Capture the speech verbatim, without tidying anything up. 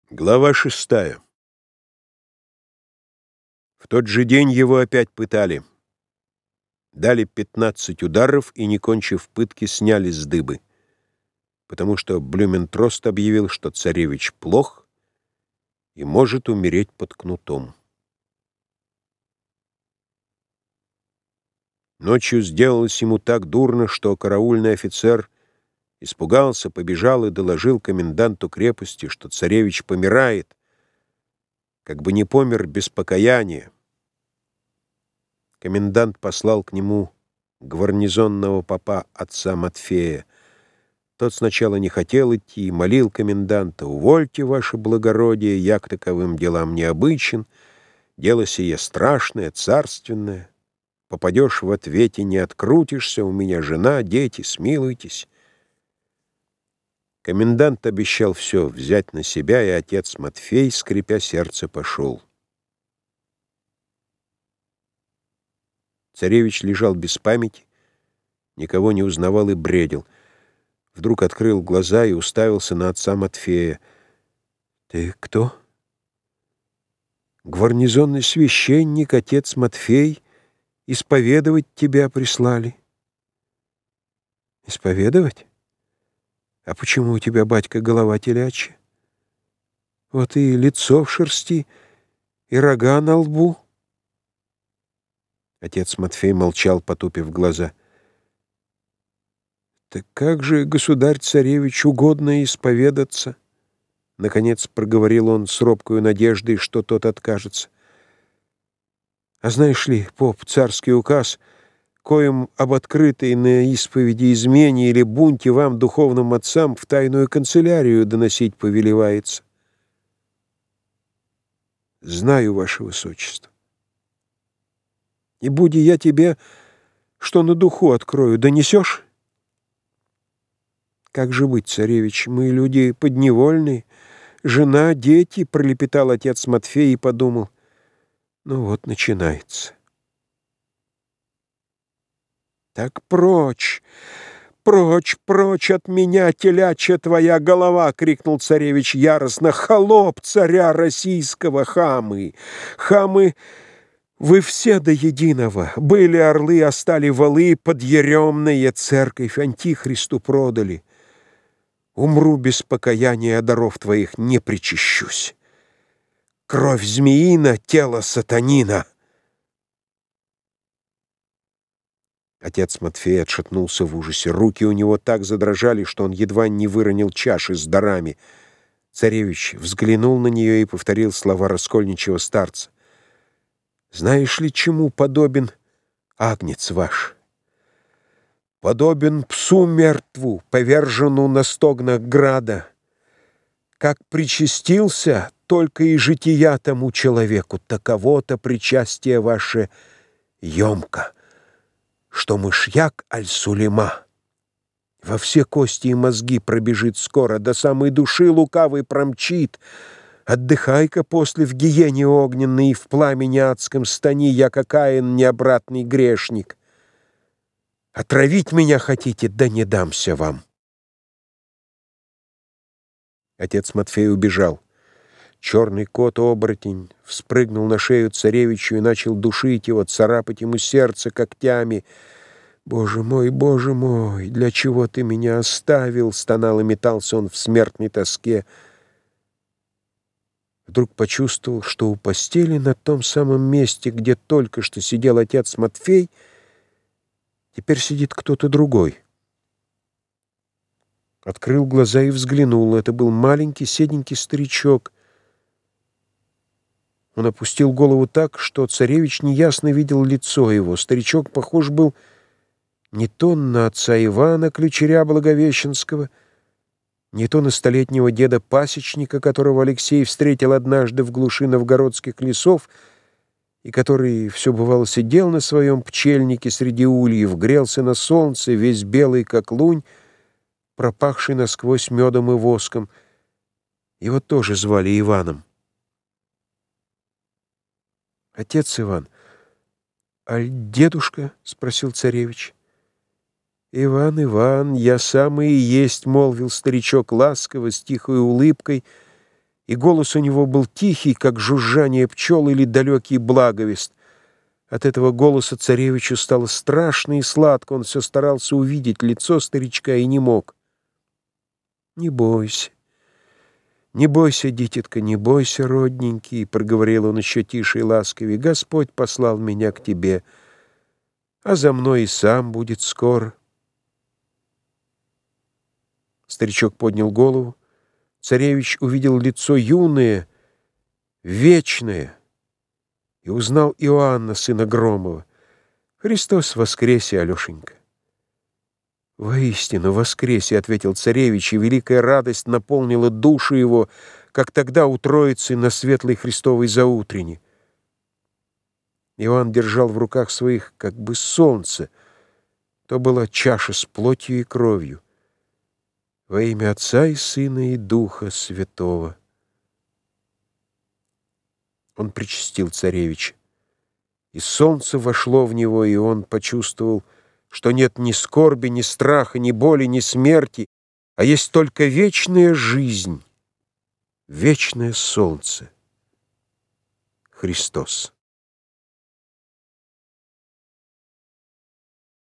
Глава шестая. В тот же день его опять пытали. Дали пятнадцать ударов и, не кончив пытки, сняли с дыбы, потому что Блюментрост объявил, что царевич плох и может умереть под кнутом. Ночью сделалось ему так дурно, что караульный офицер испугался, побежал и доложил коменданту крепости, что царевич помирает, как бы не помер без покаяния. Комендант послал к нему гарнизонного попа отца Матфея. Тот сначала не хотел идти и молил коменданта: «Увольте, ваше благородие, я к таковым делам не обычен, дело сие страшное, царственное. Попадешь в ответе, не открутишься, у меня жена, дети, смилуйтесь». Комендант обещал все взять на себя, и отец Матфей, скрипя сердце, пошел. Царевич лежал без памяти, никого не узнавал и бредил. Вдруг открыл глаза и уставился на отца Матфея. «Ты кто?» «Гарнизонный священник, отец Матфей, исповедовать тебя прислали». «Исповедовать? А почему у тебя, батька, голова телячья? Вот и лицо в шерсти, и рога на лбу». Отец Матфей молчал, потупив глаза. «Так как же, государь-царевич, угодно исповедаться?» Наконец проговорил он с робкою надеждой, что тот откажется. «А знаешь ли, поп, царский указ, коим об открытой на исповеди измене или бунте вам, духовным отцам, в тайную канцелярию доносить повелевается?» «Знаю, ваше высочество. И буди я тебе, что на духу открою, донесешь?» «Как же быть, царевич, мы люди подневольные, жена, дети», — пролепетал отец Матфей и подумал: «ну вот начинается». «Так прочь, прочь, прочь от меня, телячья твоя голова!» — крикнул царевич яростно. «Холоп царя российского, хамы! Хамы, вы все до единого! Были орлы, а стали валы, подъеремные, церковь антихристу продали. Умру без покаяния, а даров твоих не причащусь. Кровь змеина, тело сатанина!» Отец Матфей отшатнулся в ужасе. Руки у него так задрожали, что он едва не выронил чаши с дарами. Царевич взглянул на нее и повторил слова раскольничьего старца: «Знаешь ли, чему подобен агнец ваш? Подобен псу мертву, повержену на стогнах града. Как причастился, только и жития тому человеку, таково-то причастие ваше емко, что мышьяк аль-Сулейма во все кости и мозги пробежит скоро, до самой души лукавый промчит. Отдыхай-ка после в гиене огненной и в пламени адском стани, яко Каин необратный грешник. Отравить меня хотите, да не дамся вам». Отец Матфей убежал. Черный кот-оборотень вспрыгнул на шею царевичу и начал душить его, царапать ему сердце когтями. «Боже мой, боже мой, для чего ты меня оставил?» — стонал и метался он в смертной тоске. Вдруг почувствовал, что у постели на том самом месте, где только что сидел отец Матфей, теперь сидит кто-то другой. Открыл глаза и взглянул. Это был маленький седенький старичок. Он опустил голову так, что царевич неясно видел лицо его. Старичок похож был не то на отца Ивана, ключеря Благовещенского, не то на столетнего деда-пасечника, которого Алексей встретил однажды в глуши новгородских лесов, и который все бывало сидел на своем пчельнике среди ульев, грелся на солнце, весь белый, как лунь, пропахший насквозь медом и воском. Его тоже звали Иваном. «Отец Иван, аль дедушка?» — спросил царевич. «Иван, Иван, я самый и есть», — молвил старичок ласково, с тихой улыбкой, и голос у него был тихий, как жужжание пчел или далекий благовест. От этого голоса царевичу стало страшно и сладко, он все старался увидеть лицо старичка и не мог. «Не бойся, не бойся, дитятка, не бойся, родненький», — проговорил он еще тише и ласковее. «Господь послал меня к тебе, а за мной и сам будет скоро». Старичок поднял голову. Царевич увидел лицо юное, вечное, и узнал Иоанна, сына Громова. «Христос воскресе, Алешенька!» «Воистину воскресе!» — ответил царевич, и великая радость наполнила душу его, как тогда у Троицы на светлой Христовой заутрене. Иоанн держал в руках своих как бы солнце. То была чаша с плотью и кровью. «Во имя Отца и Сына и Духа Святого». Он причастил царевича, и солнце вошло в него, и он почувствовал, что нет ни скорби, ни страха, ни боли, ни смерти, а есть только вечная жизнь, вечное солнце, Христос.